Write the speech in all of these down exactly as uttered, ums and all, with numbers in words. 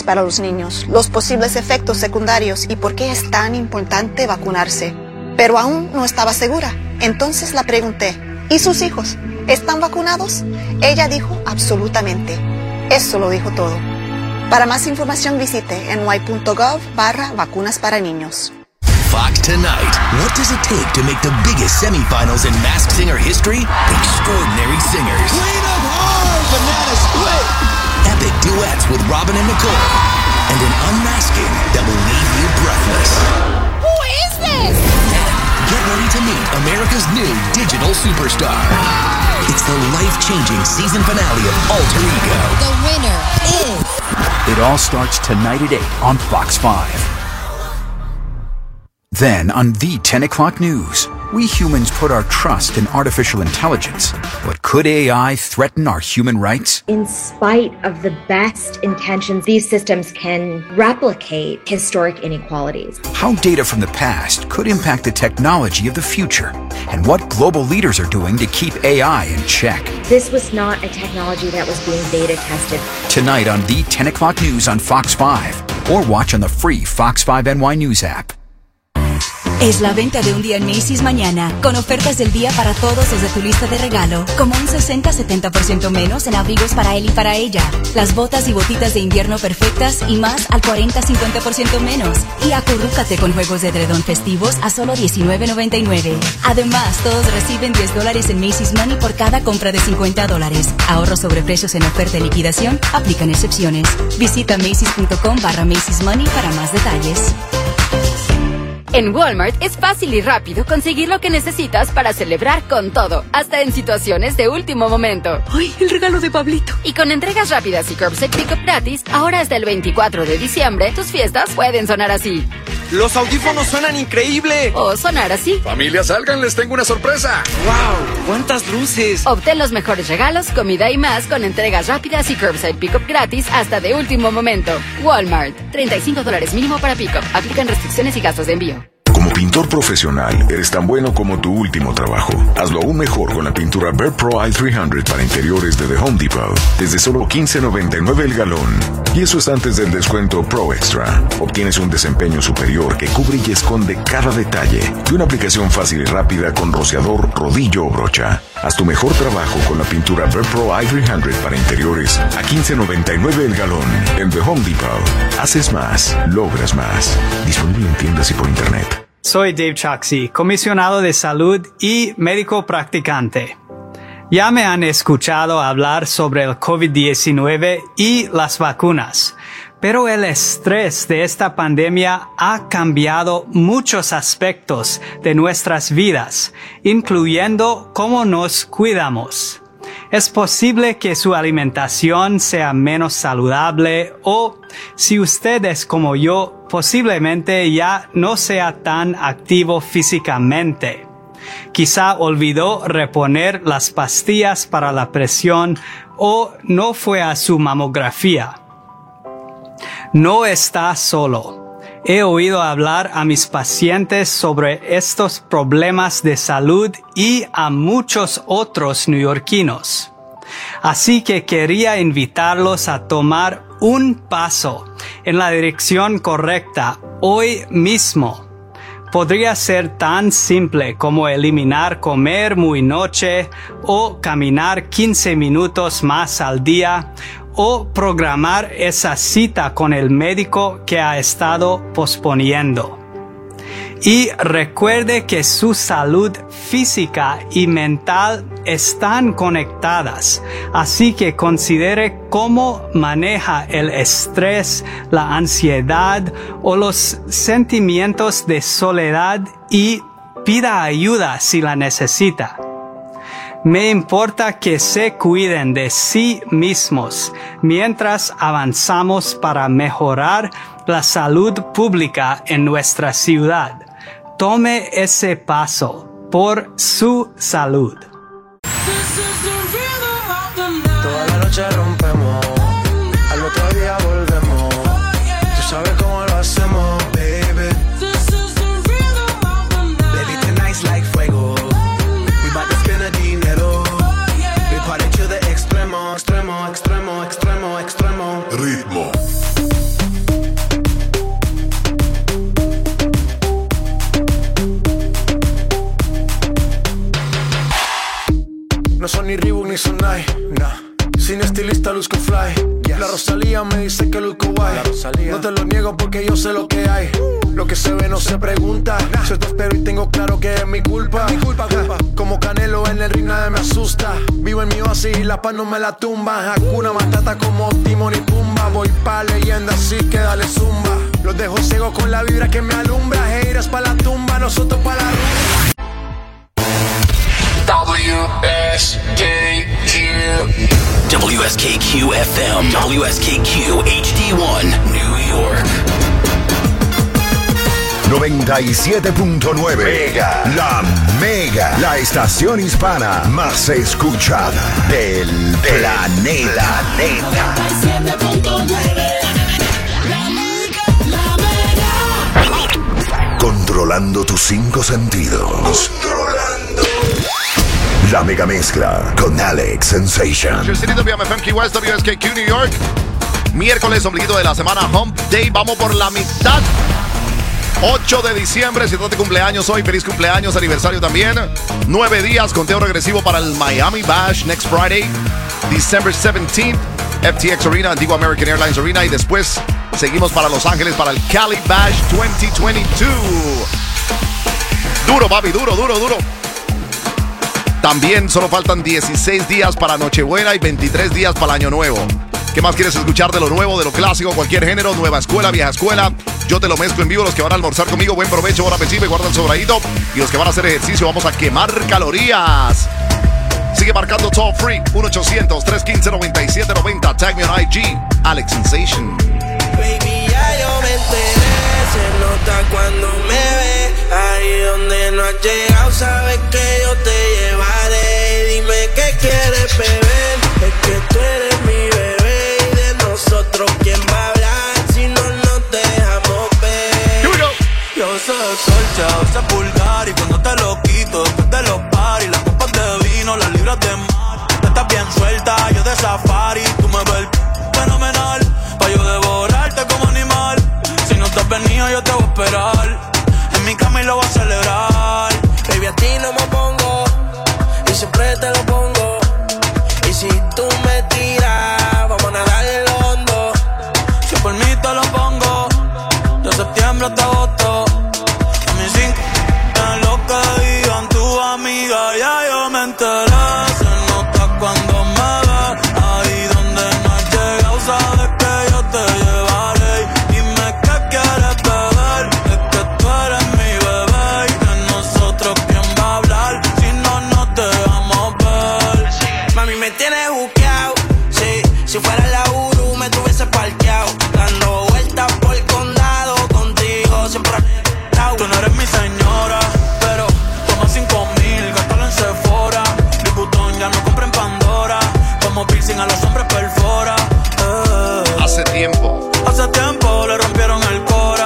consecuencias para los niños, los posibles efectos secundarios y por qué es tan importante vacunarse. Pero aún no estaba segura. Entonces la pregunté, ¿y sus hijos? ¿Están vacunados? Ella dijo absolutamente. Eso lo dijo todo. Para más información visite n y punto gov barra vacunas para niños. Fox Tonight. What does it take to make the biggest semifinals in Masked Singer history? Extraordinary singers. Queen of Hearts, Banana Split. Epic duets with Robin and Nicole. And an unmasking that will leave you breathless. Who is this? Get ready to meet America's new digital superstar. It's the life-changing season finale of Alter Ego. The winner is... It all starts tonight at eight on Fox five. Then, on the ten o'clock news, we humans put our trust in artificial intelligence. But could A I threaten our human rights? In spite of the best intentions, these systems can replicate historic inequalities. How data from the past could impact the technology of the future? And what global leaders are doing to keep A I in check? This was not a technology that was being beta tested. Tonight on the ten o'clock news on Fox five. Or watch on the free Fox five N Y News app. Es la venta de un día en Macy's mañana, con ofertas del día para todos los de tu lista de regalo, como un sesenta a setenta por ciento menos en abrigos para él y para ella, las botas y botitas de invierno perfectas y más al cuarenta a cincuenta por ciento menos. Y acurrúcate con juegos de edredón festivos a solo diecinueve noventa y nueve. Además, todos reciben diez dólares en Macy's Money por cada compra de cincuenta dólares. Ahorros sobre precios en oferta y liquidación, aplican excepciones. Visita Macy's punto com barra Macy's Money para más detalles. En Walmart es fácil y rápido conseguir lo que necesitas para celebrar con todo, hasta en situaciones de último momento. ¡Ay, el regalo de Pablito! Y con entregas rápidas y curbside pickup gratis, ahora hasta el veinticuatro de diciembre, tus fiestas pueden sonar así. ¡Los audífonos suenan increíble! O sonar así. Familia, salgan, les tengo una sorpresa. ¡Wow! ¡Cuántas luces! Obtén los mejores regalos, comida y más con entregas rápidas y curbside pickup gratis hasta de último momento. Walmart. treinta y cinco dólares mínimo para pickup. Aplican restricciones y gastos de envío. Como pintor profesional, eres tan bueno como tu último trabajo. Hazlo aún mejor con la pintura Behr Pro i trescientos para interiores de The Home Depot. Desde solo quince noventa y nueve el galón. Y eso es antes del descuento Pro Extra. Obtienes un desempeño superior que cubre y esconde cada detalle. Y una aplicación fácil y rápida con rociador, rodillo o brocha. Haz tu mejor trabajo con la pintura Behr Pro i trescientos para interiores a quince noventa y nueve el galón. En The Home Depot. Haces más, logras más. Disponible en tiendas y por internet. Soy Dave Choksi, comisionado de salud y médico practicante. Ya me han escuchado hablar sobre el COVID diecinueve y las vacunas, pero el estrés de esta pandemia ha cambiado muchos aspectos de nuestras vidas, incluyendo cómo nos cuidamos. Es posible que su alimentación sea menos saludable o, si usted es como yo, posiblemente ya no sea tan activo físicamente. Quizá olvidó reponer las pastillas para la presión o no fue a su mamografía. No está solo. He oído hablar a mis pacientes sobre estos problemas de salud y a muchos otros neoyorquinos. Así que quería invitarlos a tomar un paso en la dirección correcta hoy mismo. Podría ser tan simple como eliminar comer muy noche o caminar quince minutos más al día o programar esa cita con el médico que ha estado posponiendo. Y recuerde que su salud física y mental están conectadas, así que considere cómo maneja el estrés, la ansiedad o los sentimientos de soledad y pida ayuda si la necesita. Me importa que se cuiden de sí mismos mientras avanzamos para mejorar la salud pública en nuestra ciudad. Tome ese paso por su salud. Toda la noche rompemos, al otro día volvemos. Tú sabes cómo lo hacemos, baby. Baby, tonight's like fuego. We bout to spend the dinero. We party to the extremo, extremo, extremo, extremo, extremo. Ritmo. me hizo nice, nah. Sin estilista luzco fly, yes. La Rosalía me dice que luzco guay. No te lo niego porque yo sé lo que hay. Lo que se ve no se pregunta, nah. Yo te espero y tengo claro que es mi culpa, mi culpa, culpa. Como Canelo en el ring nadie me asusta. Vivo en mi oasis y la paz no me la tumba. Hakuna Matata como Timon y Pumba. Voy pa' leyenda así que dale zumba. Los dejo ciego con la vibra que me alumbra. Haters pa' la tumba, nosotros pa' la rumba. W S K Q W S K Q F M W S K Q H D one New York noventa y siete punto nueve Mega, la Mega, la estación hispana más escuchada del planeta. noventa y siete punto nueve La Mega, la Mega. Controlando tus cinco sentidos. Controlando. La Mega Mezcla con Alex Sensation. W M F M Key West, W S K Q New York. Miércoles, ombliguito de la semana, Hump Day. Vamos por la mitad. ocho de diciembre, si estás de cumpleaños hoy, feliz cumpleaños, aniversario también. Nueve días, conteo regresivo para el Miami Bash next Friday, December seventeenth, F T X Arena, Antigua American Airlines Arena, y después seguimos para Los Ángeles para el Cali Bash veinte veintidós. Duro, papi, duro, duro, duro. También solo faltan dieciséis días para Nochebuena y veintitrés días para el Año Nuevo. ¿Qué más quieres escuchar de lo nuevo, de lo clásico, cualquier género, nueva escuela, vieja escuela? Yo te lo mezclo en vivo. Los que van a almorzar conmigo, buen provecho, buen apetito, guarda el sobradito. Y los que van a hacer ejercicio, vamos a quemar calorías. Sigue marcando toll free, uno ochocientos, trescientos quince, noventa y siete noventa. Tag me on I G, Alex Sensation. Baby, ya yo me enteré, se nota cuando me ve. Ahí donde no has llegado, sabes que yo te llevaré. Dime qué quieres beber, es que tú eres mi bebé. Y de nosotros, ¿quién va a hablar si no nos dejamos ver? Yo sé colcha, sé pulgar, y cuando te lo quito, después de los paris, las copas de vino, las libras de mar. Tú estás bien suelta, yo de safari, tú me ves fenomenal, pa' yo devorarte como animal. Si no te has venido, yo te voy a esperar, en mi cama y lo voy a celebrar. Baby, a ti no me pongo, y siempre te lo pongo. Y si tú me tiras, vamos a nadar en lo hondo. Si por mí te lo pongo, de septiembre hasta agosto. A mí sin en lo que digan tu amiga, ya yo me enteré. Se nota cuando me ves, ahí donde no has llegado, sabes que yo te llevaré. Dime qué quieres beber, es que tú eres mi bebé. Y de nosotros, ¿quién va a hablar si no nos dejamos ver? Mami, me tienes buqueado, sí. Si fuera la Uru, me tuviese parqueado, dando vueltas por el condado contigo, siempre. Tú no eres mi señora, pero toma cinco mil, gástalo en Sephora. Liputón ya no compra en Pandora, como piercing a los hombres perfora. Eh. Hace tiempo. Hace tiempo le rompieron el cora.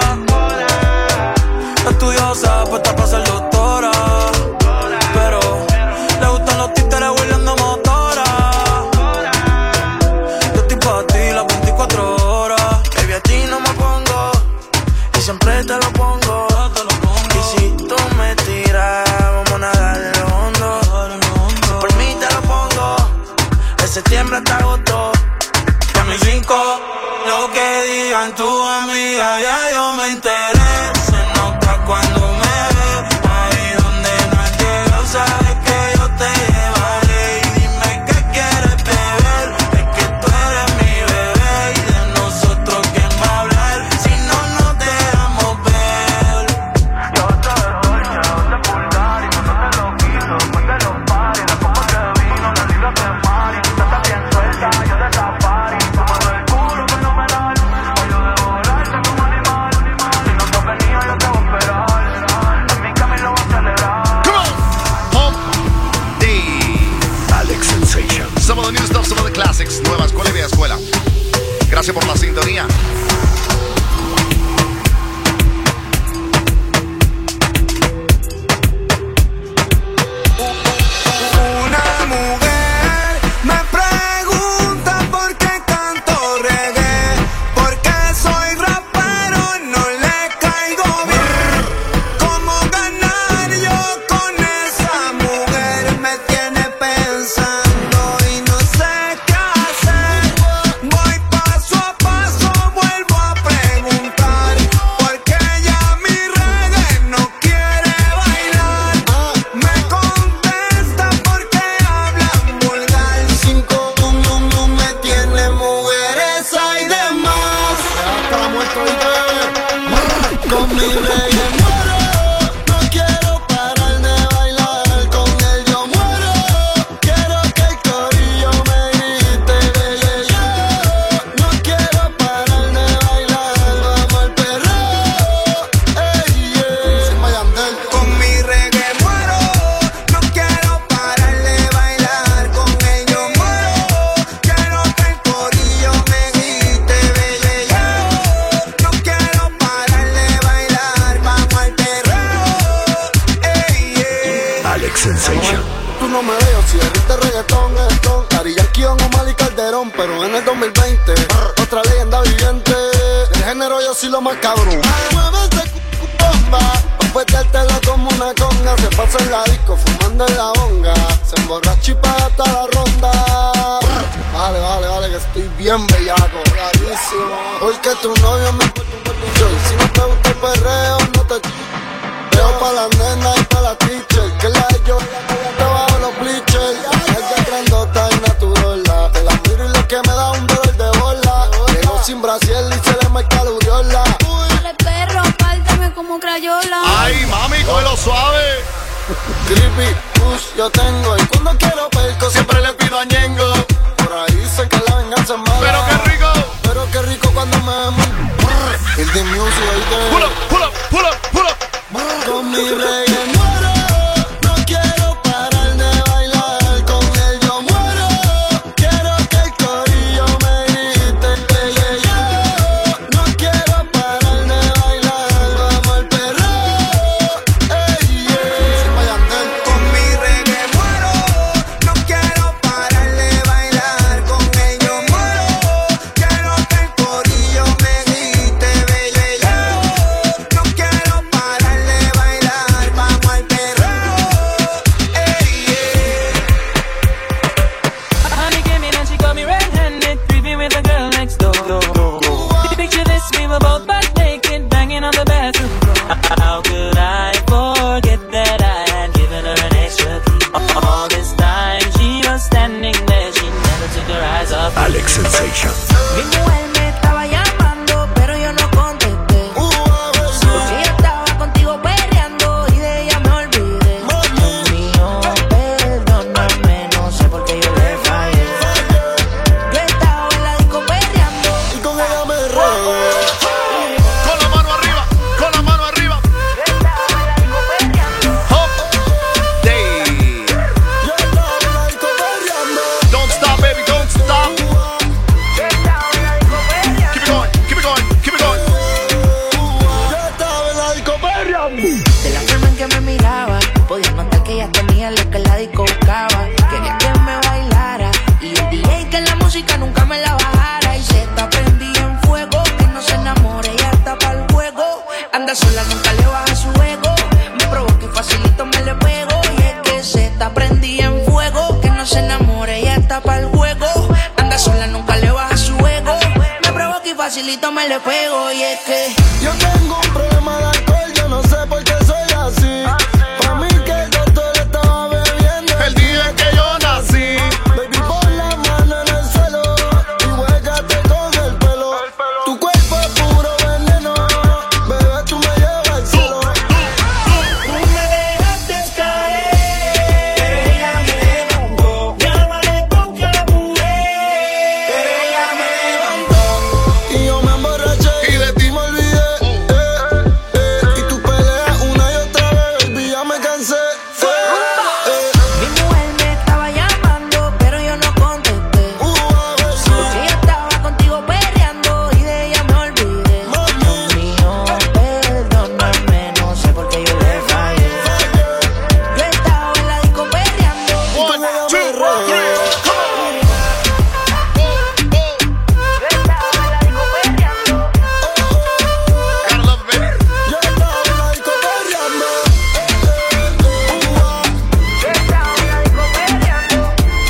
Estudiosa, puesta para ser doctora, pero le gustan los títeres huirleando motora. Yo estoy pa' ti las veinticuatro horas. Baby, a ti no me pongo, y siempre te lo pongo. Y si tú me tiras, vamos a nadar en lo hondo. Si por mí te lo pongo, de septiembre hasta agosto. Y a mis cinco, lo que digan tu amiga, ya yo me enteré. Se nota cuando me ve, ahí donde no has llegado, sabes que yo te llevaré. Y dime qué quieres beber, es que tú eres mi bebé. Y de nosotros, ¿quién va a hablar si no nos dejamos ver? Yo te doy, yo te pulgar, y cuando te lo quito, después de los paris, las copas de vino, las libras de mar. Y tú estás bien suelta, yo de safari, tú me ves el culo fenomenal, pa' yo devorarte como animal. Si no te has venido, yo te voy a esperar. género yo soy lo más cabrón. Mueve ese cu bomba, pa' peteártelo como una conga. Se pasa en la disco fumando en la bonga. Se emborracha y paga hasta la ronda. Vale, vale, vale, que estoy bien bellaco, clarísimo. Porque tu novio me puso un botucho. Y si no te gusta el perreo, no te veo pa' la nena y pa' la teacher. Que la de yo te bajo los bleachers. Ella grandota y naturola. Te la miro y lo que me da un dolor de bola. Llegó sin brasier y se le marca la uriola. Dale perro, pártame como crayola. Ay, mami, cógelo suave. Creepy, push, yo tengo. Y cuando quiero perco siempre le pido a Ñengo. Por ahí dicen que la venganza es mala. Pero qué rico. Pero qué rico cuando me vemos. El de music, oíste. Pull up, pull up, pull up, pull up. Con mi reggae muero. No quiero parar de bailar. Con él yo muero. Quiero que el corillo me grite. Yeah, yeah. No quiero parar de bailar. Vamos al perreo. Ey, yeah. Con mi reggae muero. No quiero parar de bailar. Con él yo muero. Quiero que el corillo me grite. Yeah, yeah. No quiero parar de bailar. Vamos al perreo. Ey, yeah. Honey came in and she got me red-handed, creeping with the girl next door. Picture this, we were both butt naked, banging on the bathroom door. How could I forget that I had given her an extra key? All this time she was standing there, she never took her eyes off me. Alex Sensation. Mi mujer me estaba llamando, pero yo no contesté. Porque ella estaba contigo perreando y de ella me olvidé. Dios mío, perdóname, no sé por qué yo le fallé. Yo estaba en la disco perreando y con ella me reí. Con la mano arriba, con la mano arriba. Yo estaba en la disco perreando. Hump Day. Yo estaba en la disco perreando. Don't stop, baby, don't stop. Yo estaba en la disco perreando. Keep it going, keep it going, keep it going. Yo estaba en la disco perreando. De la forma en que me miraba, podía notar que ella tenía lo que la disco buscaba. Quería que me bailara y el D J que la música nunca me la bajara. Y se está prendida en fuego, que no se enamore, ella está pa'l juego. Anda sola, nunca le baja su ego. Me provoca y facilito me le pego. Y es que se está prendida en fuego, que no se enamore, ella está pa'l juego. Anda sola, nunca le baja su ego. Me provoca y facilito me le pego. Y es que yo tengo un problema de alcohol, yo no sé por qué soy así. Pa' mí que el doctor estaba bebiendo El día en que yo nací. Baby, pon la mano en el suelo y huégate con el pelo. Tu cuerpo es puro veneno, bebé, tú me llevas al cielo. Tú me dejaste caer, pero ella me levantó. Llámale con que mujer, pero ella me levantó. Y yo me emborraché y de ti me olvidé. Eh, eh, y tú peleas una y otra vez, baby, ya me cansé. Eh, eh. mi mujer me estaba llamando, pero yo no contesté. Porque ella estaba contigo perreando y de ella me olvidé. Dios mío, perdóname, no sé por qué yo le fallé. Yo estaba en la disco perreando. One, two, three, come on. Yo estaba en la disco perreando. Gotta love it, baby. Yo estaba en la disco perreando. Yo estaba en la disco perreando.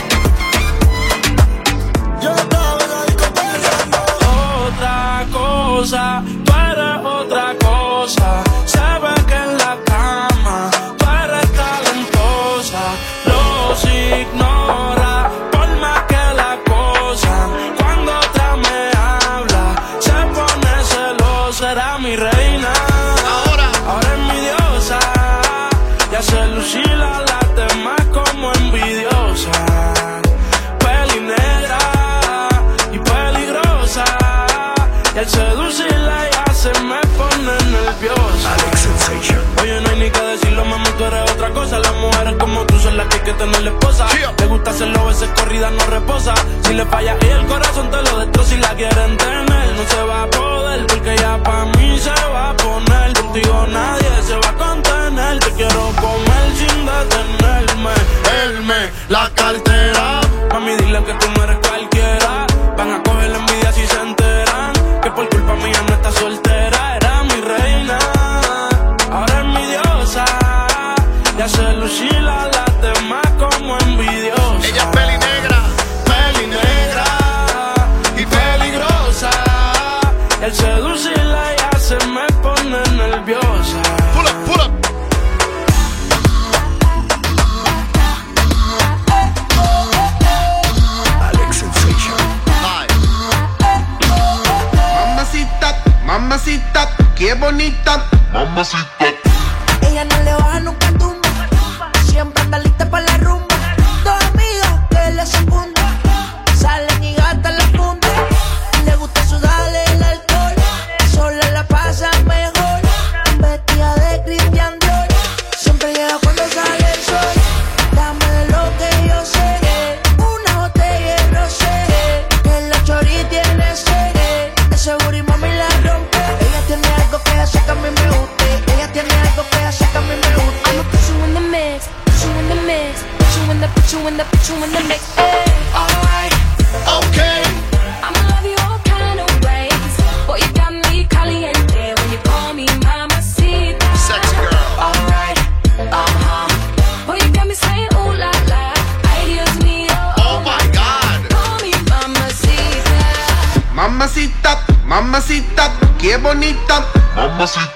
Yo estaba en la disco perreando. Otra cosa, tú eres otra cosa. Se ve que en la cama tú eres talentosa. Los ignora por más que la cosa. Cuando otra me habla, se pone celosa. Era mi reina, Ahora, ahora es mi diosa. Ya se lucila las demás como envidiosa. Peli negra y peligrosa. Y al seducirla ya se me pone nerviosa. Alex Sensation. Oye, no hay ni que decirlo, mami, tú eres otra cosa. Las mujeres como tú son las que hay que tener esposa. Te gusta hacerlo, veces corrida no reposa. Si le falla y el corazón te lo destroza. Si la quieren tener, no se va a poder. Porque ya pa' mí se va a poner. Contigo nadie se va a contener. Te quiero comer sin detenerme. Elme, la cartera. Mami, dile que tú no eres cualquiera. Van a coger la envidia si se enteran. que por culpa mía no está soltera. Era mi reina, ahora es mi diosa. Y hace lucir a las demás como envidiosa. Ella es peli negra, peli negra y peligrosa. El seducirla ya se me pone nerviosa. Pull up, pull up. Alex Sensation. Hi. Mamacita, mamacita, qué bonita. Mamacita. Ella no le baja nunca tumba. Siempre anda lista para la rumba. Dos amigas que le secundan. Salen y gastan la funda. Le gusta sudarle el alcohol. Sola la pasa mejor. Vestida de Christian Dior. Siempre llega cuando sale el sol. Dame de lo que yo sé. Una botella de rosé. Que la chori tiene sed. Ese booty mami la rompe. Ella tiene algo que hace que a mí me guste. Ella tiene algo que hace que a mí me guste. I'ma put you in the mix, put you in the mix, put you in the, put you in the, put you in the mix. Hey. Alright, okay. I'ma love you all kind of ways. Boy, you got me caliente when you call me mamacita. Sexy girl. Alright, uh-huh. Boy, you got me saying ooh la la. Ay, Dios mío. Oh my God. Call me mamacita. Mamacita, mamacita, qué bonita. Mamacita.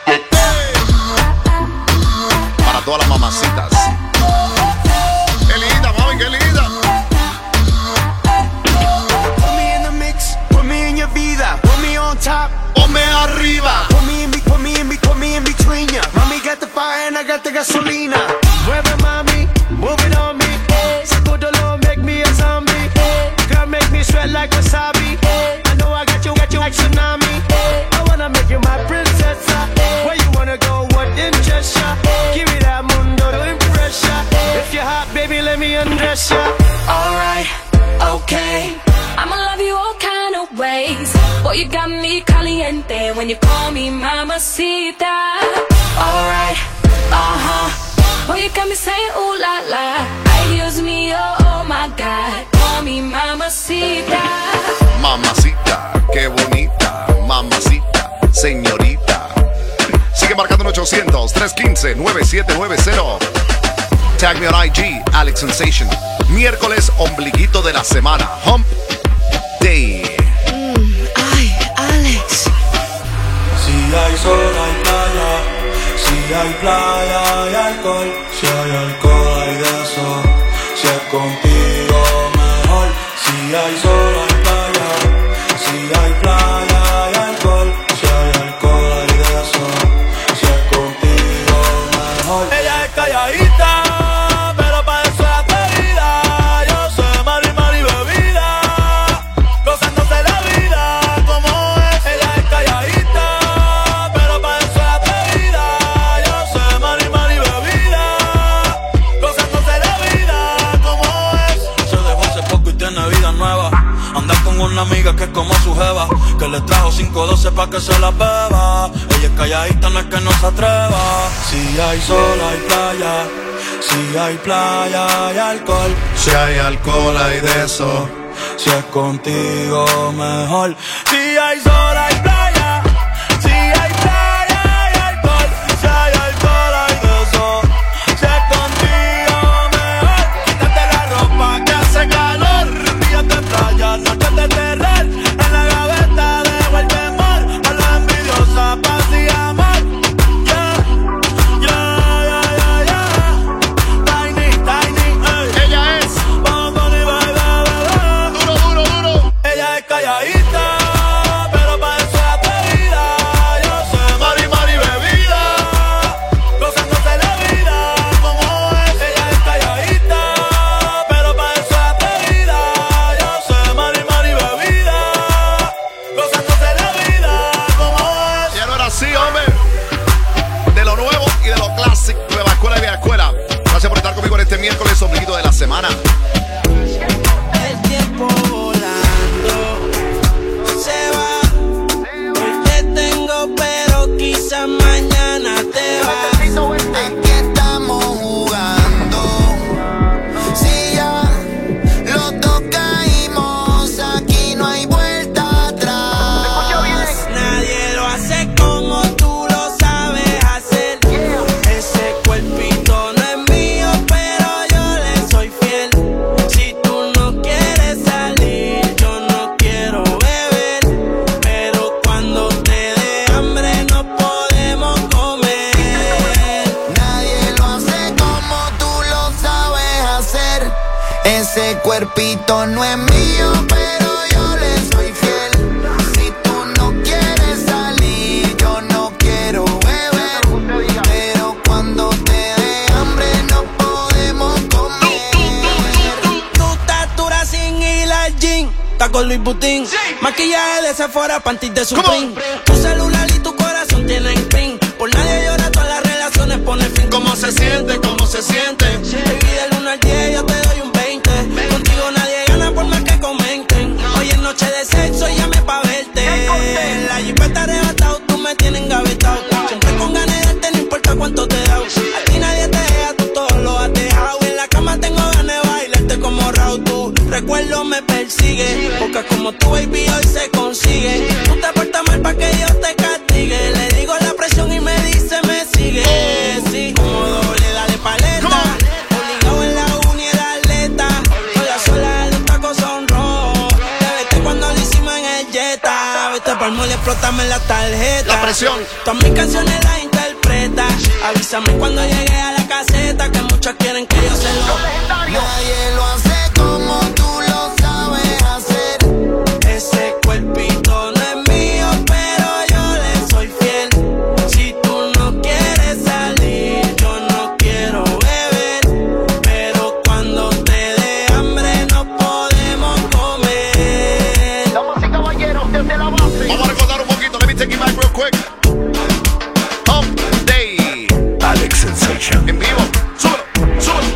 Para todas las mamacitas. Qué linda, mami, qué linda. Put me in the mix, put me in your vida, put me on top, ponme arriba. Put me in, be- put me in, be- put me in between ya. Mami got the fire and I got the gasolina. Mueve mami, move it on me. Saco dolor, make me a zombie. Girl, make me sweat like wasabi. I know I got you, got you like tsunami. I wanna make you my princess. Where you wanna go? What interest ya? Give me that mundo to impress ya. If you're hot, baby, let me undress ya. alright, okay. I'ma love you all kind of ways. Boy, you got me caliente when you call me mamacita. Alright, uh-huh. Boy, you got me saying ooh la la. Ay, Dios mío, oh my God. Call me mamacita. Mamacita, qué bonita. Mamacita, señorita. Sigue marcando en ochocientos, trescientos quince, noventa y siete noventa. Tag me on I G, Alex Sensation. Miércoles, ombliguito de la semana. Hump Day. Ay, Alex. Si hay sol, hay playa. Si hay playa, hay alcohol. Si hay alcohol, hay de eso. Si es contigo, mejor. Si hay sol, hay playa. Si hay playa, hay alcohol. Si hay alcohol, hay de eso. Si es contigo, mejor. Ella es calladita, pero pa' eso es atrevida. Yo soy mari, mari, bebida, gozándose la vida como es. Ella es calladita, pero pa' eso es atrevida. Yo soy mari, mari, bebida, gozándose la vida como es. Se dejó hace poco y tiene vida nueva. Anda con una amiga que es como su jeva, que le trajo cinco doce pa' que se la beba. Ella es calladita, no es que no se atreva. Si hay sol, hay playa. Si hay playa, hay alcohol. Si hay alcohol, hay de eso. Si es contigo, mejor. Si hay sol, hay playa. Si hay playa, hay alcohol. Si hay alcohol, hay de eso. Si es contigo, mejor. Quítate la ropa que hace calor. Días de playa, noches de terror. En la gaveta dejo el temor. A la envidiosa, paz y amor. Yeah, yeah, yeah, yeah, yeah. Tiny, tiny, ey. Ella es. Vamos con el baile, bebé. Duro, duro, duro. Ella es calladita, pero pa' eso cuerpito no es mío, pero yo le soy fiel. Si tú no quieres salir, yo no quiero beber. Pero cuando te dé hambre no podemos comer. Tu estatura sin ir al gym, taco Louis Vuitton, sí. Maquillaje de Sephora, panties de Supreme. Tu celular y tu corazón tienen pin. Por nadie llora, todas las relaciones pone fin. ¿Cómo se siente? ¿Cómo se siente? Baby, del uno al diez yo te doy un veinte. Contigo nadie gana por más que comenten. Hoy es noche de sexo y llame pa' verte. La jipeta arrebatado, tú me tienes engavetado. Siempre con ganas de darte, no importa cuánto te da. A ti nadie te deja, tú todo lo has dejado. En la cama tengo ganas de bailarte como Raúl. Tu recuerdo me persigue. Porque como tu baby hoy se consigue. Tú te portas mal pa' que yo te castigue. Le digo la presión y me dice me sigue. Sí, como doble, dale paleta. Obligado en la uni era atleta. Sola sola, los tacos son rojos. Te vete cuando lo hicimos en el Jetta. Vete pa'l mall y explótame la tarjeta. La presión. Todas mis canciones las interpreta. Avísame cuando llegue a la caseta. Que muchos quieren que yo se lo. Nadie lo hace como tú lo sabes hacer. Ese cuerpito no es mío, pero yo le soy fiel. Si tú no quieres salir, yo no quiero beber. Pero cuando te dé hambre no podemos comer. Damas y caballeros, desde la base. Vamos a recordar un poquito, let me take it back real quick. Hump Day. Alex Sensation. En vivo. Súbelo, súbelo.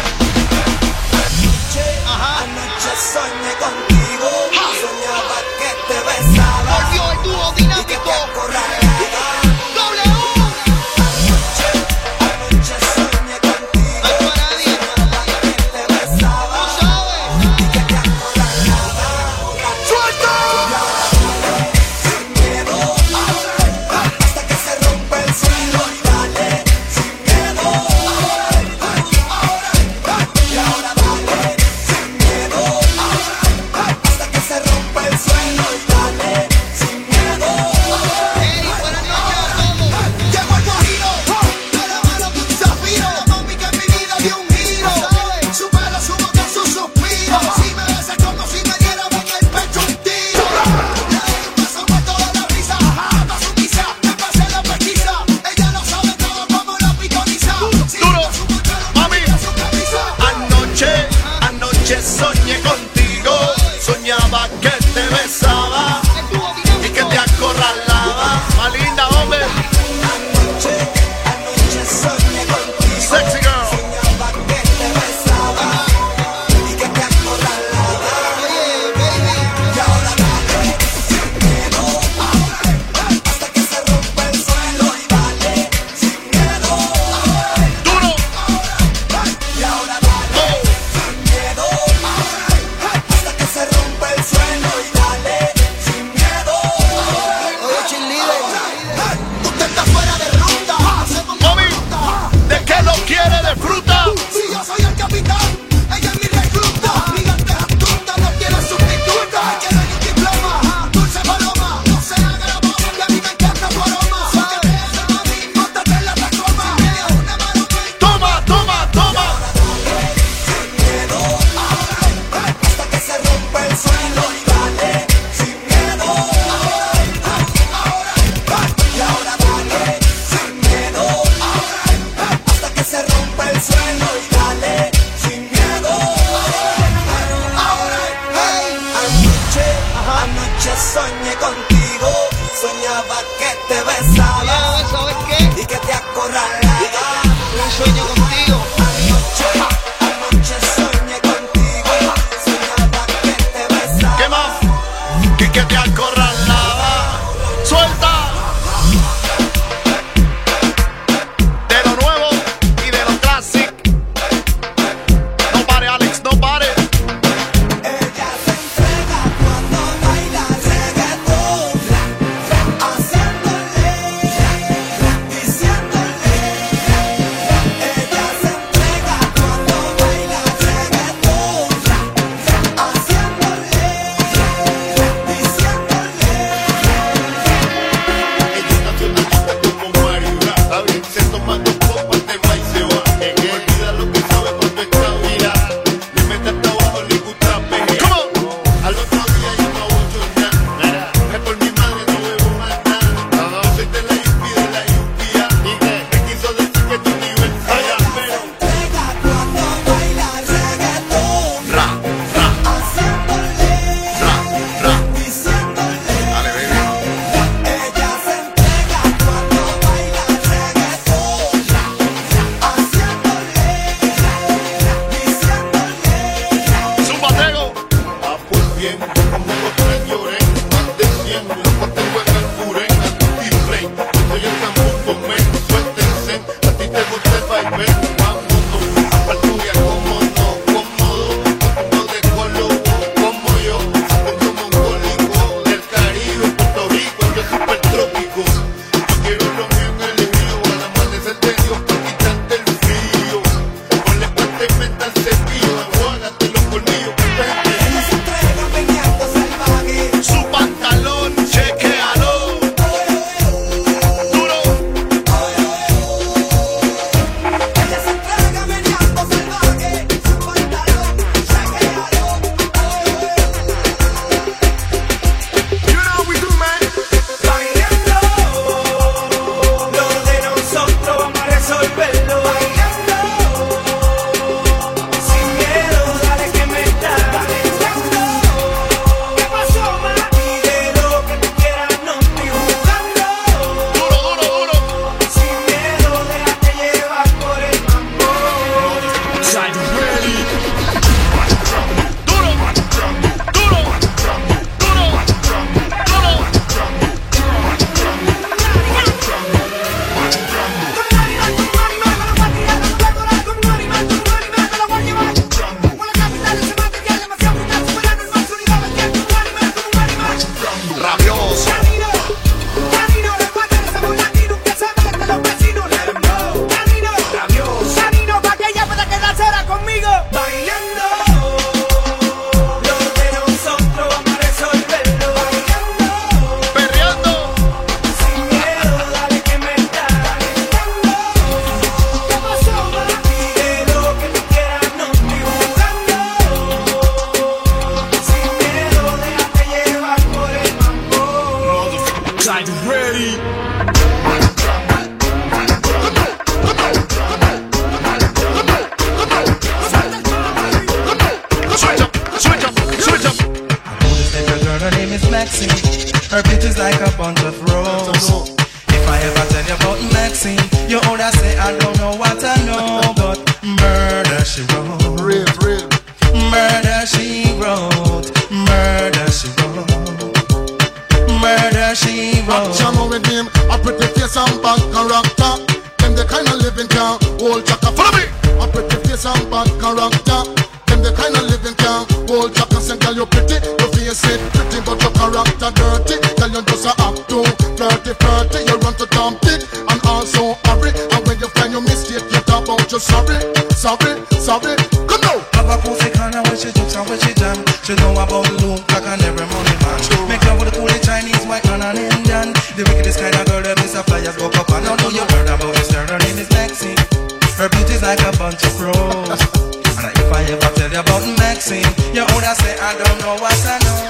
Anoche soñé contigo, soñaba que te besaba. Volvió el dúo dinámico. Y que te acorralaba. Doble U. Anoche, anoche soñé contigo. No es para nadie. Soñaba que te besaba. No sabes. Y que te acorralaba. ¡Suelta! Sin miedo, hasta que se rompe el suelo. Y dale, sin miedo. Y ahora dale. Hasta que se rompe el suelo y dale sin miedo. Hey, buenas noches a todos. Llegó el guajiro, de la mano de un zafiro. Mami que en mi vida dio un giro. Su pelo, su boca, su suspiro. Si me besas como si me diera en el pecho un tiro. Le doy un beso por toda la risa. Hasta su misa, me pasé la pesquisa. Ella lo sabe todo como la pitoniza. Duro, mami. Anoche, anoche soñé contigo. Soñaba que te besaba y que te acorralaba. Más linda, hombre. Anoche, anoche soñé contigo. Sexy girl. Soñaba que te besaba y que te acorralaba. Oye, baby. Y ahora dale sin miedo. Hasta que se rompe el suelo y dale sin miedo. Duro. Y ahora dale sin miedo. Hasta que se rompe el suelo y dale sin miedo. Oye, cheerleader, tú te estás fuera de ruta. Mami, ¿de qué lo quiere de fruta? Si yo soy el capitán, ella es mi recluta. Gigante astuta, no tiene sustituta. Quiero un diploma, dulce paloma. No se haga la boba, que a mí me encanta tu aroma. Porque te hace mami, móntate en la tacoma. Una mano más. Toma, toma, toma. Sin miedo, hasta que se rompe el suelo y dale sin miedo. Y ahora dale sin miedo, hasta que se rompe el suelo y dale sin miedo. Ahora, hey, anoche, anoche soñé contigo, soñaba que te besaba. ¿Sabes qué? Y que te acorralaba. Un sueño contigo. Anoche, anoche soñé contigo, soñaba que te besaba. ¿Qué más? Y que te acorralaba. Suelta. De lo nuevo y de lo clásico. No pare, Alex, no pare. Ella se entrega cuando baila reggaetón, haciéndole, diciéndole. Ella se entrega cuando baila reggaetón, haciéndole, diciéndole. Alright, ready. Switch up, switch up, switch up. Notice that your girl, her name is Maxine. Her bitch is like a bunch of roses. If I ever tell you about Maxine, you older say I don't know what I know, but murder she wrote. Real, real. Murder she wrote. Murder she wrote. Murder she wrote. Action with him, a pretty face and bad character. Them the kind of living can hold chaka. Follow me. A pretty face and bad character. Them the kind of living can hold chaka. Say girl you pretty, your face it pretty, but your character dirty. Girl you just a act too flirty, flirty. You run to Tom Dick and also hurry. And when you find your mistake, you talk about you sorry, sorry, sorry. Come on. Have a pussy kinda when she jokes and when she jam. She know about Luke like an every money man. Make love with the coolie Chinese, white man and Indian. The wickedest kind of girl that Mister Flyers woke up and I know you heard about this girl. Her name is Maxine. Her beauty's like a bunch of roses. And if I ever tell you about Maxine, you older say I don't know what I know.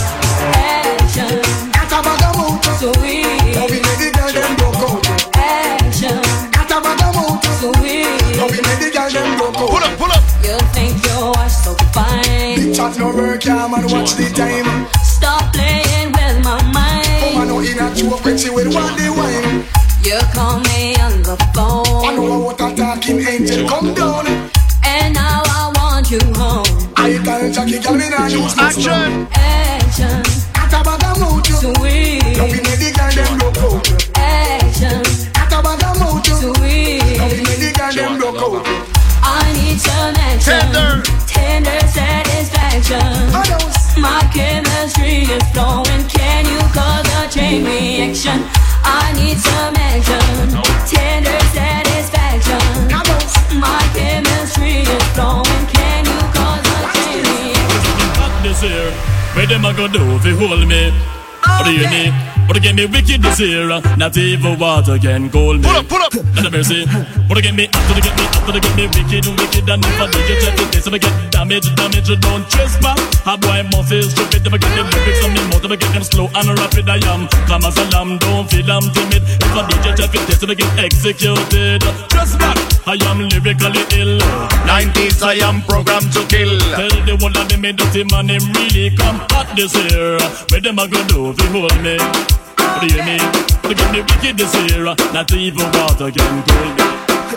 Action. Got a bag of mood. So we. Now we make the girl them broke out. Action. Got a bag of mood. So we. Now we make the girl them broke out. Pull up, pull up. You think you are so fine. Big chat no work, yeah man, watch the time. Stop playing with my mind. Oh man, no in a joke when she will want the wine. You call me on the phone. I know what a talking angel come down. And now I want you home. I tell Jackie, girl, me nah use no Action. Action. Got a bag of mood, you. Sweet. Now we make the girl them broke out. Action. Got a bag of mood, you. Sweet. Now we make the girl them broke out. I need some action. Tender. Tender satisfaction. My chemistry is flowing. Can you cause a chain reaction? I need some action. Tender satisfaction. My chemistry is flowing. Can you cause a chain reaction? This here, where them a go do if you hold me? What do you need? What to get me wicked this year? Not even water can cool me. Pull up, pull up. Not a mercy. What to get me after to get me after to get me wicked, wicked and if I do you check it, if I get damage, damage, don't trespass. A boy must is stupid. If I get them lyrics on me mouth, if I get them slow and rapid, I am calm as a lamb. Don't feel I'm timid. If I D J check it, if I get executed, just back. I am lyrically ill. nineties, I am programmed to kill. Tell the one that they made dirty man, him really come hot this year. Where them a go do if you hold me? What do you mean? To get me wicked this year, not even water can cool me.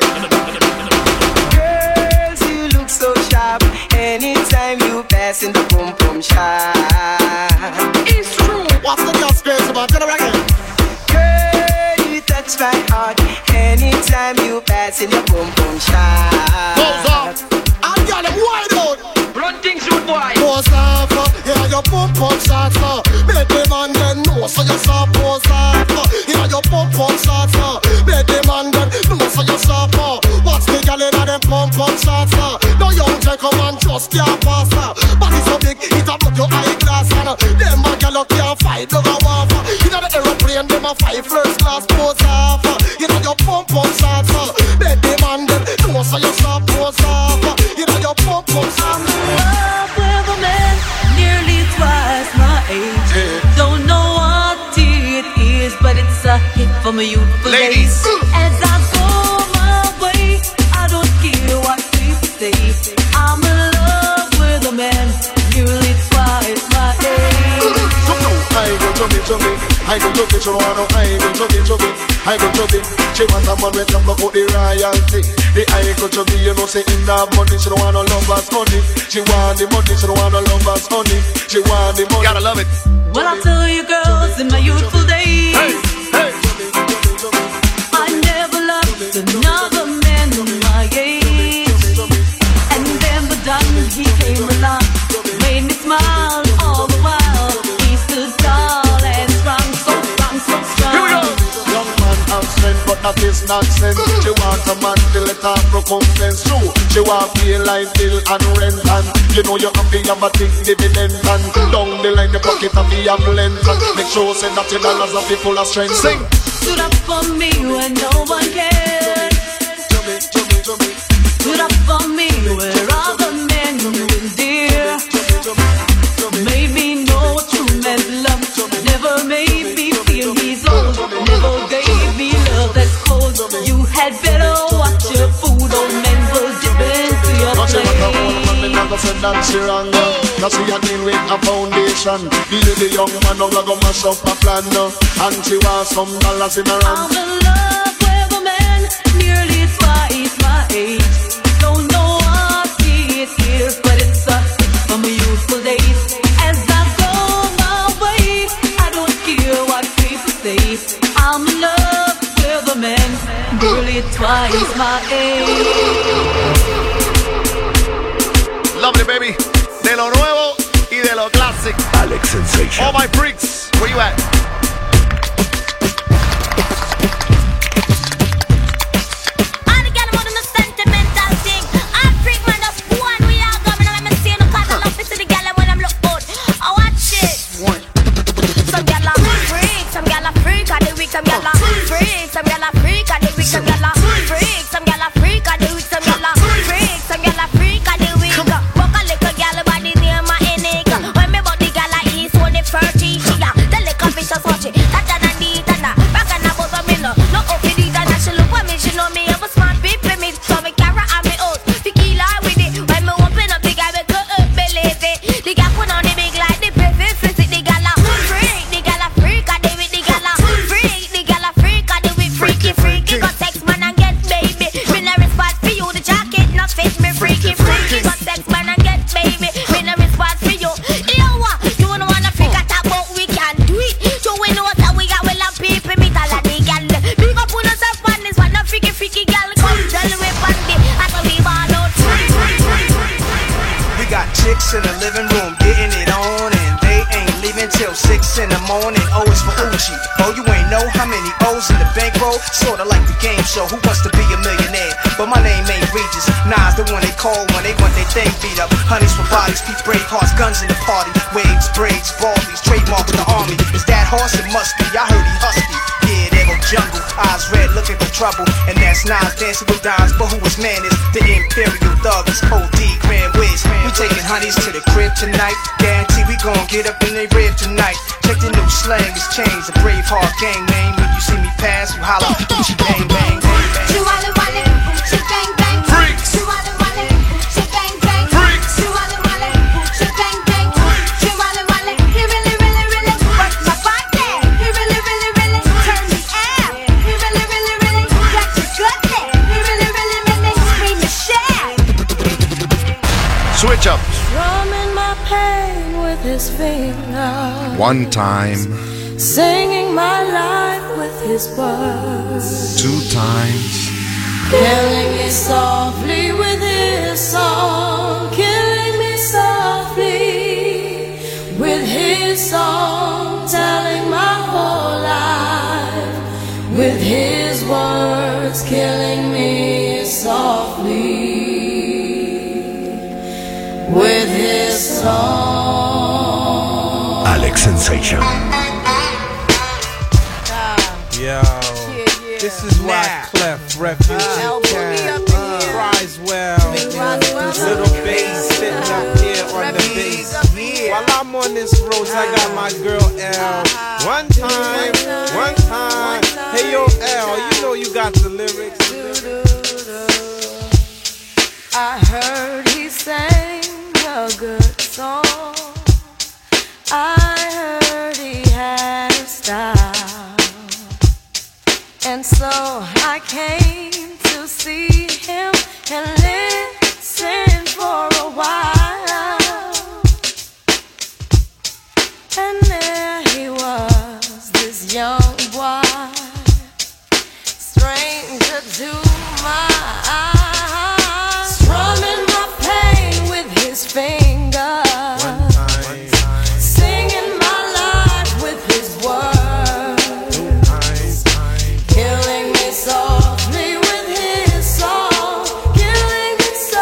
Girls, you look so sharp. Anytime you pass in the boom boom shop. It's true. What's the girl space about? Tell her again. Girl, you touch my heart. Anytime you pass in the boom boom shop. Pose up. And girl, them wide out. Run things, rude boy. Pose up. Yeah, your pump pump shots. Make the man then know so you stop. Pose up. Yeah, your pump pump shots. Make the man then know so you stop. Watch the girl in them pump pump shots. No young come and just can't pass. Body so big, it a block your eyeglass. And them a girl can't fight no go off. You know the aeroplane, them a fight first class. Pose off. You know your pump pump shots. Make the man then know so you stop. Pose off. You know your pump pump shots. Love with a man nearly twice my age. Yeah. Don't know what it is, but it's a hit for my youthful Ladies. days. As I go my way, I don't care what people say. I'm in love with a man nearly twice my age. I go to me, to me. I go to me, to me. I go to me, to me. I go to me. She want a man with them block out the royalty. The I go to me, you know, say in that money. She don't want no lovers money. She want the money, she don't want no lovers money. She want the money. Gotta love it. Well, I'll tell you girls, in my youthful days, Hey, hey. I never loved another man my age. And then but done, he came along, made me smile all the while. He stood tall and strong, so strong, so strong. Here we go. Young man have strength, but that is nonsense. She want a man till it have recompense. True, she want pay line bill and rent. And you know you have to have a big dividend. And down the line the pocket of the ambulance. And make sure say that your dollars are people of strength. Sing. Stood up for me when no one cared. Jummy, jummy, jummy. Stood up for me where other men were dear. Made me know what true man's love. Never made me feel he's no say that she wrong. Now she a deal with a foundation. The little young man no go mash up a plan. And she wants some dollars in her hand. I'm in love with a man nearly twice my age. Don't know what he is, but it's a from my youthful days. As I go my way, I don't care what people say. I'm in love with a man nearly twice my age. Lovely baby, de lo nuevo y de lo classic. Alex Sensation. All my freaks, where you at? Some gyal a freak, some gyal a freak, and the weak. Some gyal a freak, some gyal a freak, and the weak. Some gyal a freak, some gyal a freak, and the weak. Walk a little gyal body near my neck. When me body gyal a eat, so the thirty. She a the little bitch a watch it. That and that and that. Back and about a minute. No up with it, and she look at me. She know me have a smart people me. So me carry on me out. Tequila with it. When me open up the gyal, me go up believe it. The gyal put on the big like the perfect physique. The gyal a freak, the gyal a freak, and the weak. The gyal a freak. Freaky, freaky, got sex man and get baby. Me no respond for you, the jacket not fit me. Freaky, freaky, got sex man and get baby. Me no respond for you. Yo, what? You don't wanna figure out about we can do it. So we know that we got well and people meet all of the gal. Big up on us up on this one, no freaky, freaky gal. Come tell me on the, I can leave all out. We got chicks in the living room getting it on, and they ain't leaving till six in the morning. Oh, it's for Uchi. Oh, you ain't know how many O's in the bankroll. Sorta like the game show, Who Wants to Be a Millionaire? But my name ain't Regis. Nas the one they call when they want their thing beat up. Honeys for bodies, keep brave hearts, guns in the party. Waves, braids, ballies, trademark with the army. Is that horse? It must be. I heard he husky. Yeah, there go jungle. Eyes red, looking for trouble. And that's Nas dancing with dimes. But who his man is? The Imperial Thug is O D Grand Wiz. We taking honeys to the crib tonight. Guarantee we gon' get up in they rib tonight. Check the new slang, it's changed. The brave heart gang name. When you see me pass, you holla, Gucci bang bang. She walla walla, she bang bang. Freaks. She walla walla, she bang bang. Freaks. She walla walla, she bang bang. She walla walla, he really really really work my body. He really really really turn me out. He really really really got you good there. He really really really scream the shit. Switch up. Drumming my pain with his fingers. One time. Singing my life with his words. Two times. Killing me softly with his song. Killing me softly with his song. Telling my whole life with his words. Killing me softly with his song. Alex Sensation. Yo, this is why Clef Refuge Cat cries well. Little bass sitting up here on the bass. While I'm on this road, I got my girl L. One time, one time. Hey yo L, you know you got the lyrics. I heard he sang a good song. I heard he had a style. And so I came to see him and listen for a while. And there he was, this young boy, stranger to my eyes, strumming my pain with his fingers. Singing my life with his words. Killing me softly with his song. Killing me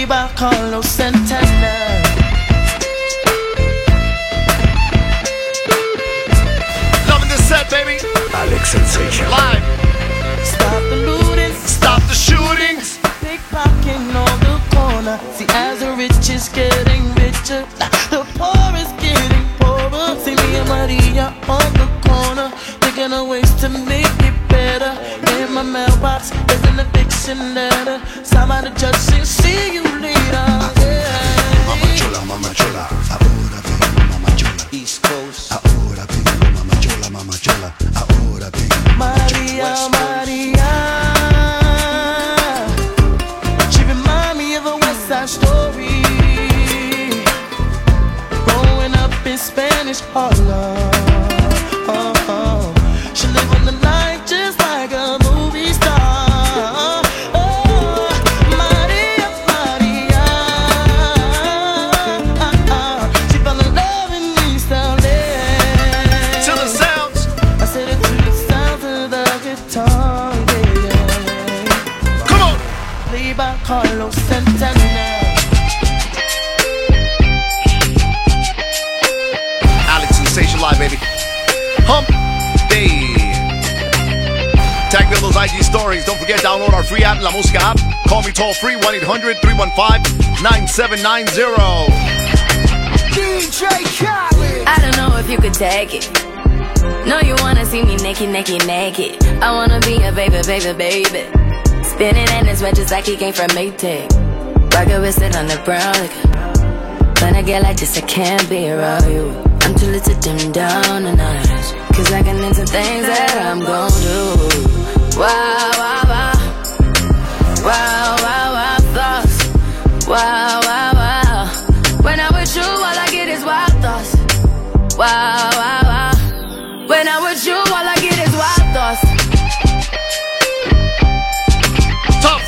played by Carlos Santana. Loving this set, baby. Alex Sensation. Live. Stop the looting, stop the shootings. Pickpocketing on the corner. See, as the rich is getting richer, the poor is getting poorer. See me and Maria on the corner, thinking of ways to make it better. In my mailbox, there's an eviction letter. Signed by the judge saying, see you later. Yeah. Mama chola, mama chola, ahora vengo, mama chola. East Coast, ahora vengo, mama chola, mama chola, ahora vengo. Maria, Maria, she remind me of a West Side Story. Growing up in Spanish Harlem, oh, oh. She live on the line just like a movie star. Oh, Maria, Maria, she fell in love in East L A. To the sounds. I said it to the sounds of the guitar, yeah, yeah. Come on. Played by Carlos Santana. Alex Sensation Live, baby. Hump Day. Tag me on those I G stories. Don't forget, download our free app, La Música app. Call me toll free, one eight hundred, three one five, nine seven nine zero. D J Khaled. I don't know if you could take it. No, you wanna see me naked, naked, naked. I wanna be a baby, baby, baby. Spinning in his red just like he came from Maytag. Rocket with it on the brown liquor. When I get like this, I can't be around you. I'm too little to dim down the night. Cause I can into things that I'm gon' do. Wow, wow, wow. Wow, wow, wow, thoughts. Wow, wow, wow. When I'm with you, all I get is wild thoughts. Wow, wow, wow. When I'm with you, all I get is wild thoughts. Tough.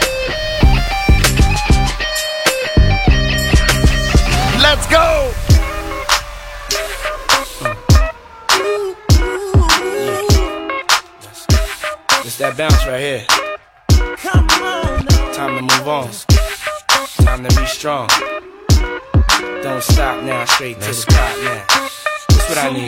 Let's go. It's that bounce right here. Time to move on. Time to be strong. Don't stop now, straight to the top now. That's what I need.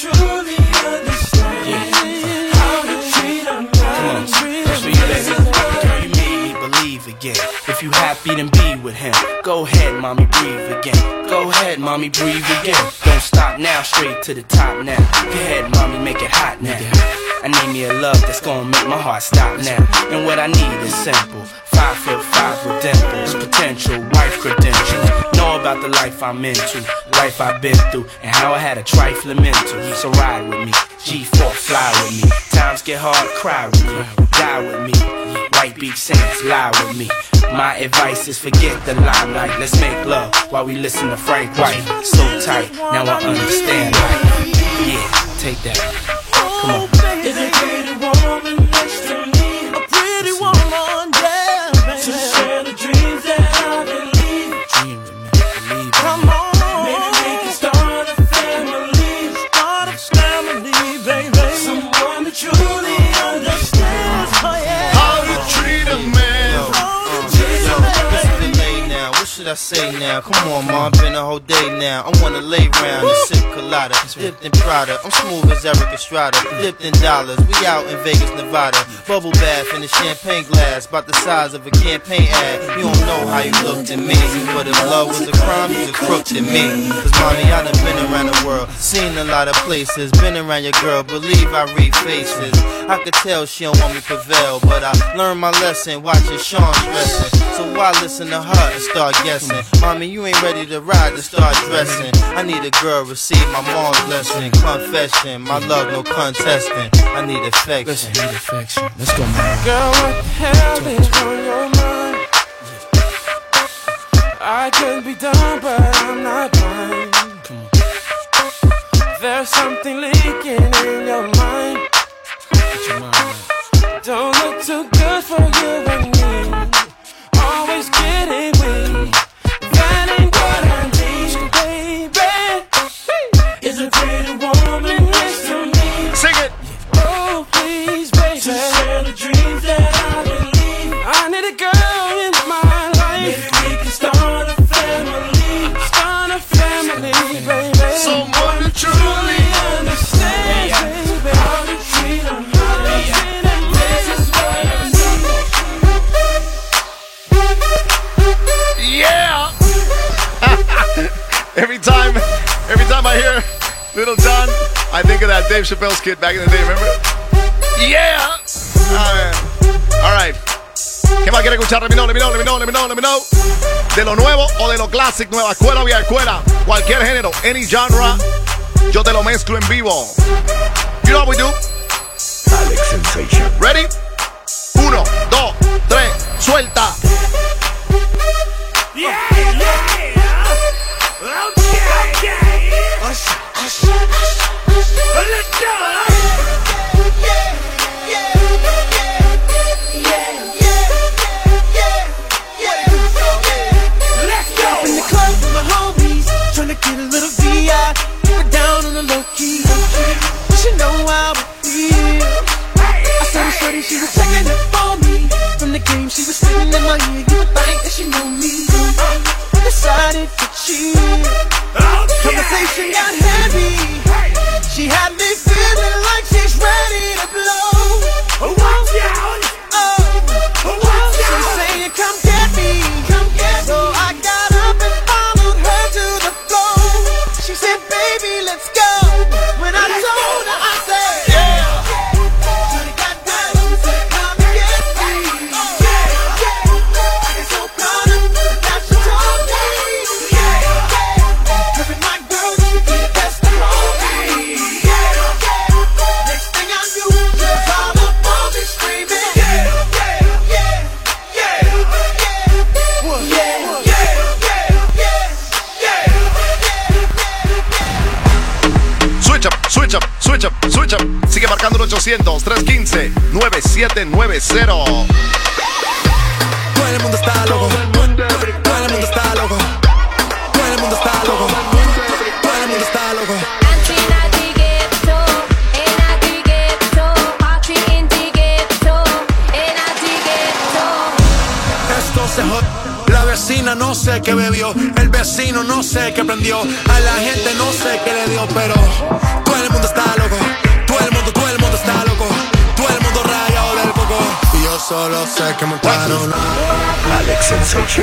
Yeah. Come on, that's for you, baby. Girl, you made me believe again. If you happy, then be with him. Go ahead, mommy, breathe again. Go ahead, mommy, breathe again. Don't stop now, straight to the top now. Go ahead, mommy, make it hot now. I need me a love that's gonna make my heart stop now. And what I need is simple. Five foot five with dimples, potential wife credentials. Know about the life I'm into, life I've been through, and how I had a trifling mental. So ride with me, G four, fly with me. Times get hard, cry with me, die with me. White Beach Saints, lie with me. My advice is forget the limelight. Let's make love while we listen to Frank White. So tight, now I understand life. Yeah, take that. Come on. Is a pretty woman next to me? A pretty woman, yeah, baby. To share the dreams that I believe. Dream with me, believe. Come on, maybe we can start a family. Start a family, baby. Someone that truly understands, oh yeah. How to treat a man. What should I say now? Come on, ma, been a whole day now. I wanna lay round and sip colada, dipped in Prada. I'm smooth as Eric Estrada, dipped in dollars. We out in Vegas, Nevada. Bubble bath in a champagne glass, about the size of a campaign ad. You don't know how you looked at me, but if love was a crime, you's a crook to me. Cause mommy, I done been around the world, seen a lot of places, been around your girl, believe I read faces. I could tell she don't want me prevail, but I learned my lesson, watching Sean stressing. So why listen to her and start guessing? Mommy, you ain't ready to ride to start dressing. I need a girl, receive my mom's blessing. Confession, my love, no contesting. I need affection. Listen, need affection. Let's go, man. Girl, what the hell is on your mind? I could be done, but I'm not blind. Come on. There's something leaking in your mind. Get your mind right. Don't look too good for you and me. Always getting weak. That ain't what I need, baby. Is a pretty woman next to me. Sing it. Oh, please, baby. To share the dreams that I believe. I need a girl in my life. Maybe we can Little John. I think of that Dave Chappelle skit back in the day, remember? Yeah. Uh, all right. ¿Qué más quiere escuchar? Let me know, let me know, let me know, let me know, let me know. De lo nuevo o de lo clásico, nueva escuela o vieja escuela. Cualquier género, any genre, yo te lo mezclo en vivo. You know what we do? Alex Sensation. Ready? Uno, dos, tres, suelta. Yeah, yeah. Okay, okay. Ush, ush, ush, ush. Let's go. Tryna get a little V I, we're down on the low key. She know how I feel. I saw the shorty, she was checking it for me. From the game, she was sitting in my ear. You would think that she knew me. Decided to cheat. Conversation got heavy. She had me feeling like she's ready to blow. Watch out! Oh, watch out! She's saying, come get me, come get me. So I got up and followed her to the floor. She said, baby, let's go. When I told her, I said, yeah. Shorty got down, she said, come get me. Yeah, yeah. I get so proud of her, that she told me. Yeah, yeah. Cause my girl, she be the best of all me. Yeah, yeah. Next thing I knew, she was all up on me screaming. Yeah, yeah, yeah, yeah, yeah. What? Yeah, yeah, yeah, yeah, yeah. Switch up, switch up, switch up, switch up. Sigue marcando el ochocientos, trescientos quince, noventa y siete noventa. Todo el mundo está loco. Todo el mundo está loco. Todo el mundo está loco. Todo el mundo está loco. Esto se jode. La vecina no sé qué bebió, el vecino no sé qué prendió, a la gente no sé qué le dio, pero todo el mundo está loco. Todo el mundo, todo el mundo está loco. Todo el mundo rayado del coco. Y yo solo sé que montaron Alex Sensation.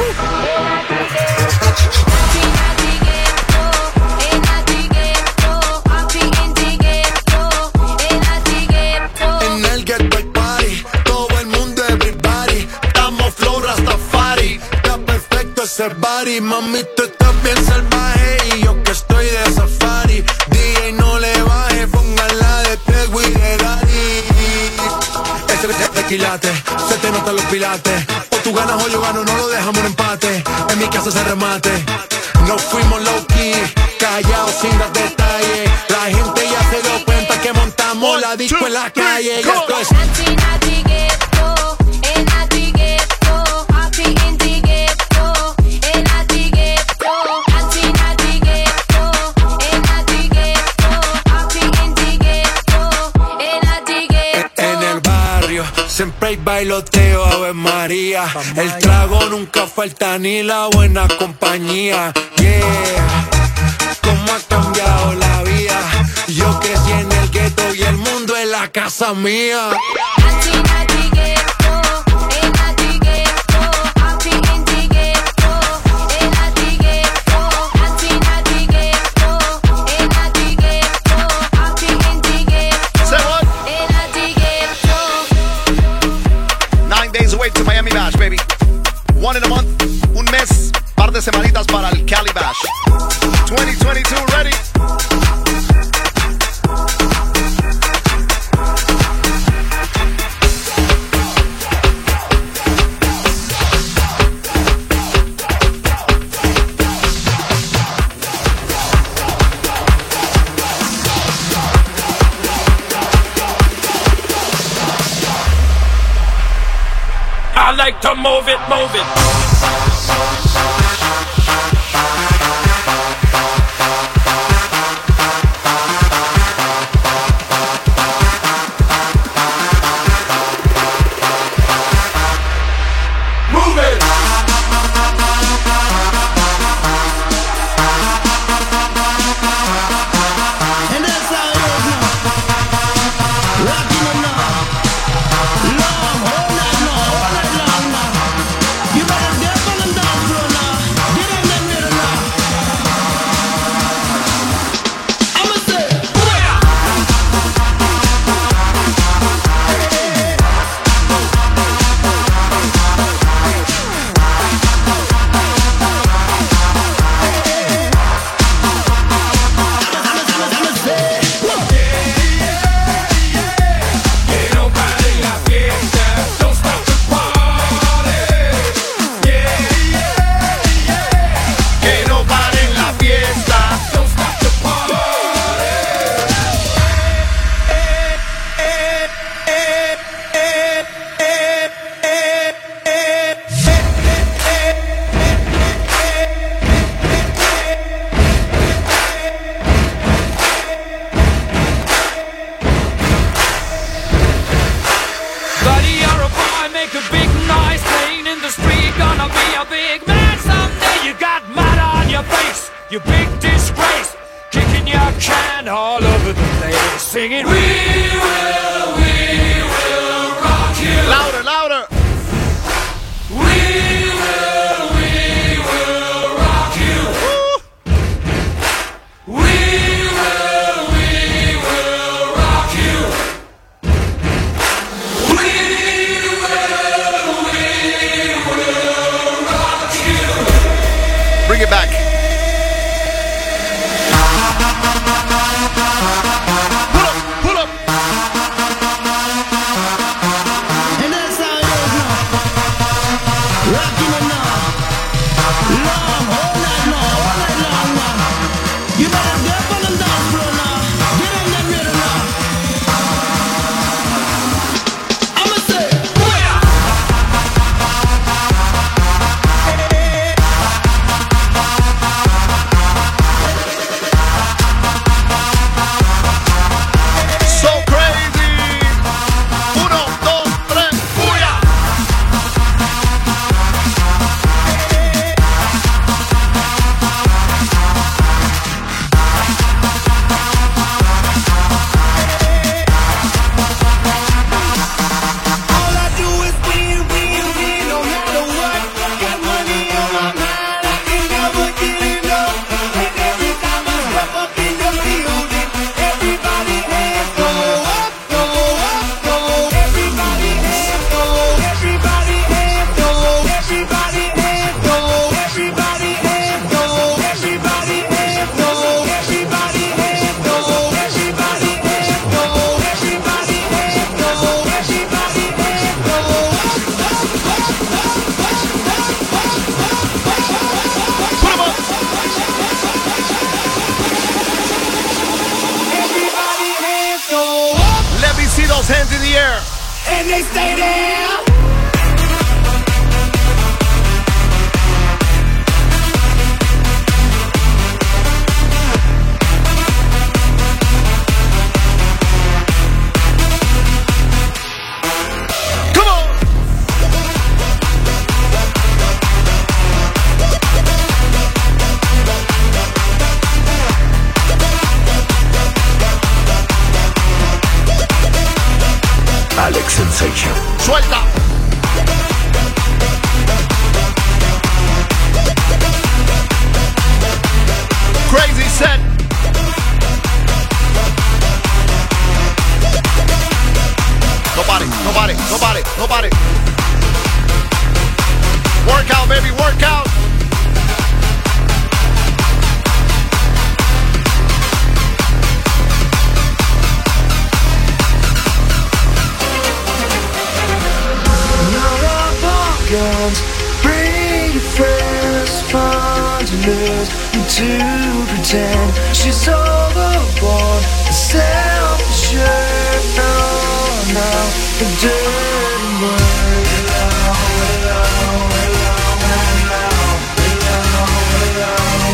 En el Get Right Party, todo el mundo, everybody. Estamos flow Rastafari. Está perfecto ese body, mami, tú estás bien salvaje. Y yo que estoy de safari. D J no le baje, póngala de Peggy y de Daddy. Ese es tequilate, se te notan los pilates. O tú ganas o yo gano, no lo dejamos en empate. En mi casa se remate. Nos fuimos low key, callados sin dar detalles. La gente ya se dio cuenta que montamos la disco en la calle. Y esto es en el barrio. Siempre hay bailoteo, Ave María. El trago nunca falta ni la buena compañía. Yeah, cómo ha cambiado la vida. Yo crecí en el gueto y el mundo es la casa mía. Nine days away to Miami Bash, baby. One in a month, un mes, par de semanitas para el Cali Bash. twenty twenty-two, ready? I like to move it, move it. Move it. And that's how it is now. Rockin' it now. Long, all night long, all night long now. You better make a big noise playing in the street. Gonna be a big man someday. You got mud on your face, you big disgrace. Kicking your can all over the place, singing, we will, we will rock you. Louder, louder. We will, we will rock you. We will, we will rock you. We will, we will rock you. Bring it back. Pull up. And that's how it is now. Rocking it now. Long, all night long, all night long now. You better get up on the dance floor now. Get on that rhythm now. I'ma say, booyah! So crazy. Uno, dos, tres, booyah. All I do is win, win, win, no matter what. Got money on my mind, I can never get enough. And every time I step up in the building, everybody hands go up, go up, go. Everybody hands go, everybody hands go, everybody hands go, everybody hands go, everybody hands go, everybody hands go, everybody hands go, everybody hands go, everybody hands go. Everybody hands go up, Let me see those hands in the air. and they stay there. Come on. Alex Sensation. Suelta. Crazy set. Nobody, nobody, nobody, nobody. Workout, baby, workout. Guns, bring your friends, spontaneous, and to pretend she's overboard, self-assured. No, no, the dirty word. Hello, hello, hello, hello, hello,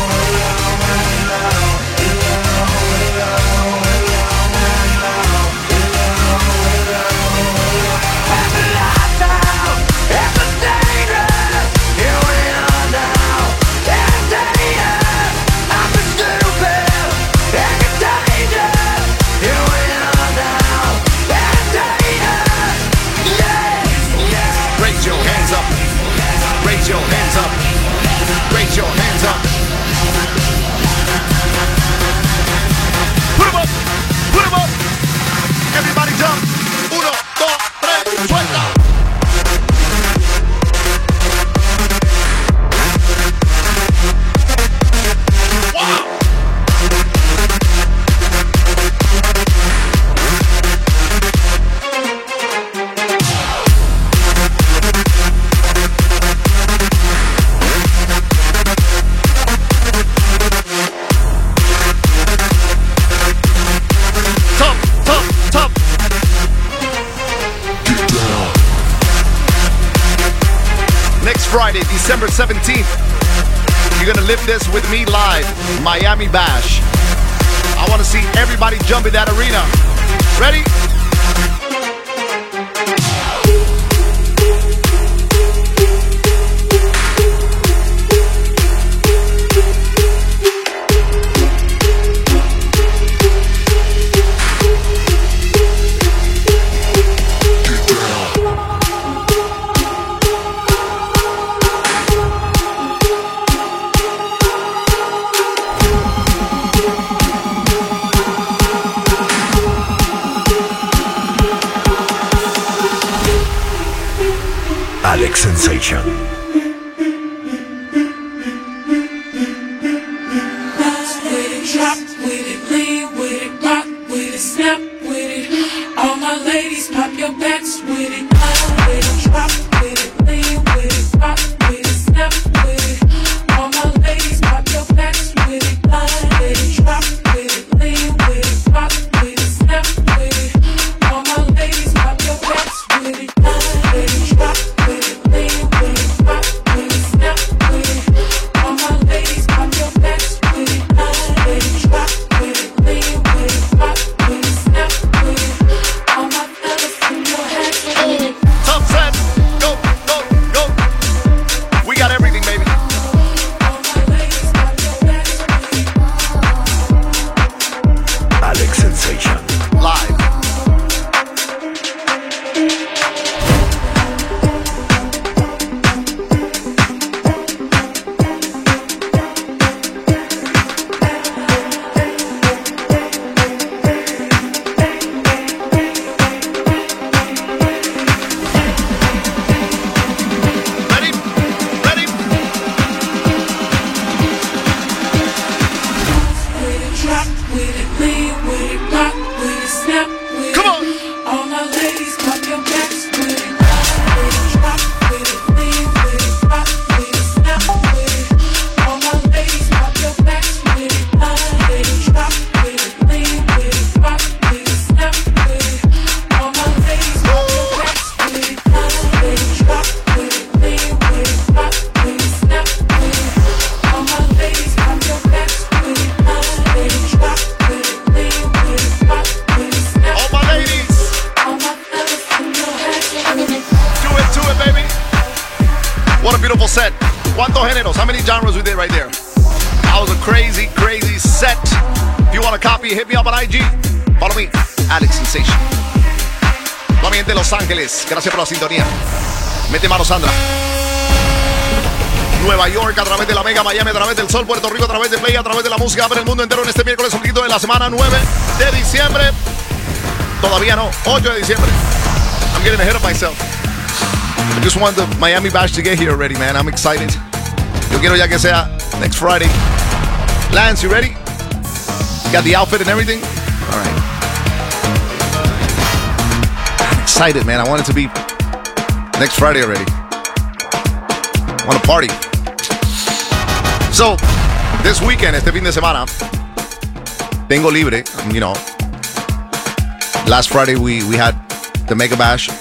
Raise your hands up. Raise your hands up. Raise your hands up. Put 'em up. Put 'em up. Everybody jump. Uno, dos, tres, suelta. Top, top, top. Next Friday, December seventeenth, you're gonna live this with me live, Miami Bash. I wanna see everybody jump in that arena. Ready? Alex Sensation. Drop with it, lean with it, rock with it, snap with it. All my ladies, pop your backs with it. Line with it, drop with it, lean with it, rock with it, snap with it. All my ladies, pop your backs with it. Line with it, drop with it, lean with it, rock with it, snap with it. All my ladies, pop your backs with it. Line with it, drop with it, lean with it, rock with it, snap with it. All my ladies, pop your backs with it. Line with it, drop with it, lean with it, rock with it, snap with it. All my fellas in your hats with it. Top set, go, go, go. We got everything, baby. Alex Sensation. Live. With it, drop with it, lean with it, rock with it, snap with it. Come on. All my ladies, pop your backs with it. With it, drop with it, lean with it, rock with it, snap with it. All my ladies, pop your backs with it. With it, drop with it, lean with it, rock with it, snap with it. All my ladies, pop your backs with it. With it, drop with it, lean with it, rock with it, snap with it. All my ladies, pop your backs with it. With it, drop with it, lean with it, rock with it, snap. All my ladies. All my fellas in your hats with it. Do it, do it, baby. What a beautiful set. ¿Cuántos géneros? How many genres we did right there? That was a crazy, crazy set. If you want a copy, hit me up on I G. Follow me, Alex Sensation. La gente de Los Ángeles, gracias por la sintonía. Mete mano, Sandra. Nueva York a través de la Mega, Miami a través del Sol, Puerto Rico a través de Play, a través de la música para el mundo entero en este miércoles, un poquito de la semana nueve de diciembre. Todavía no, ocho de diciembre. I'm getting ahead of myself. I just want the Miami Bash to get here already, man. I'm excited. Yo quiero ya que sea next Friday. Lance, you ready? Got the outfit and everything? All right. I'm excited, man. I want it to be next Friday already. I want to party. So, this weekend, este fin de semana, tengo libre, you know. Last Friday we, we had the Mega Bash